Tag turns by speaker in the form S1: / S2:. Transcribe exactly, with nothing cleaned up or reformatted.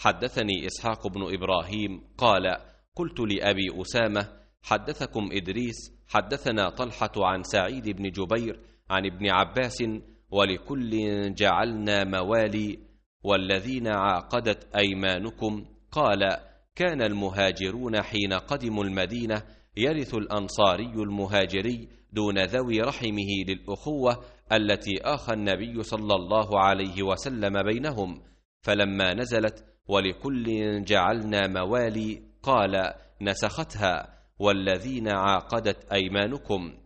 S1: حدثني إسحاق بن إبراهيم قال: قلت لأبي أسامة: حدثكم إدريس حدثنا طلحة عن سعيد بن جبير عن ابن عباس: ولكل جعلنا موالي والذين عاقدت أيمانكم. قال: كان المهاجرون حين قدموا المدينة يرث الأنصاري المهاجري دون ذوي رحمه للأخوة التي آخى النبي صلى الله عليه وسلم بينهم، فلما نزلت ولكل جعلنا موالي قال: نسختها: والذين عاقدت أيمانكم.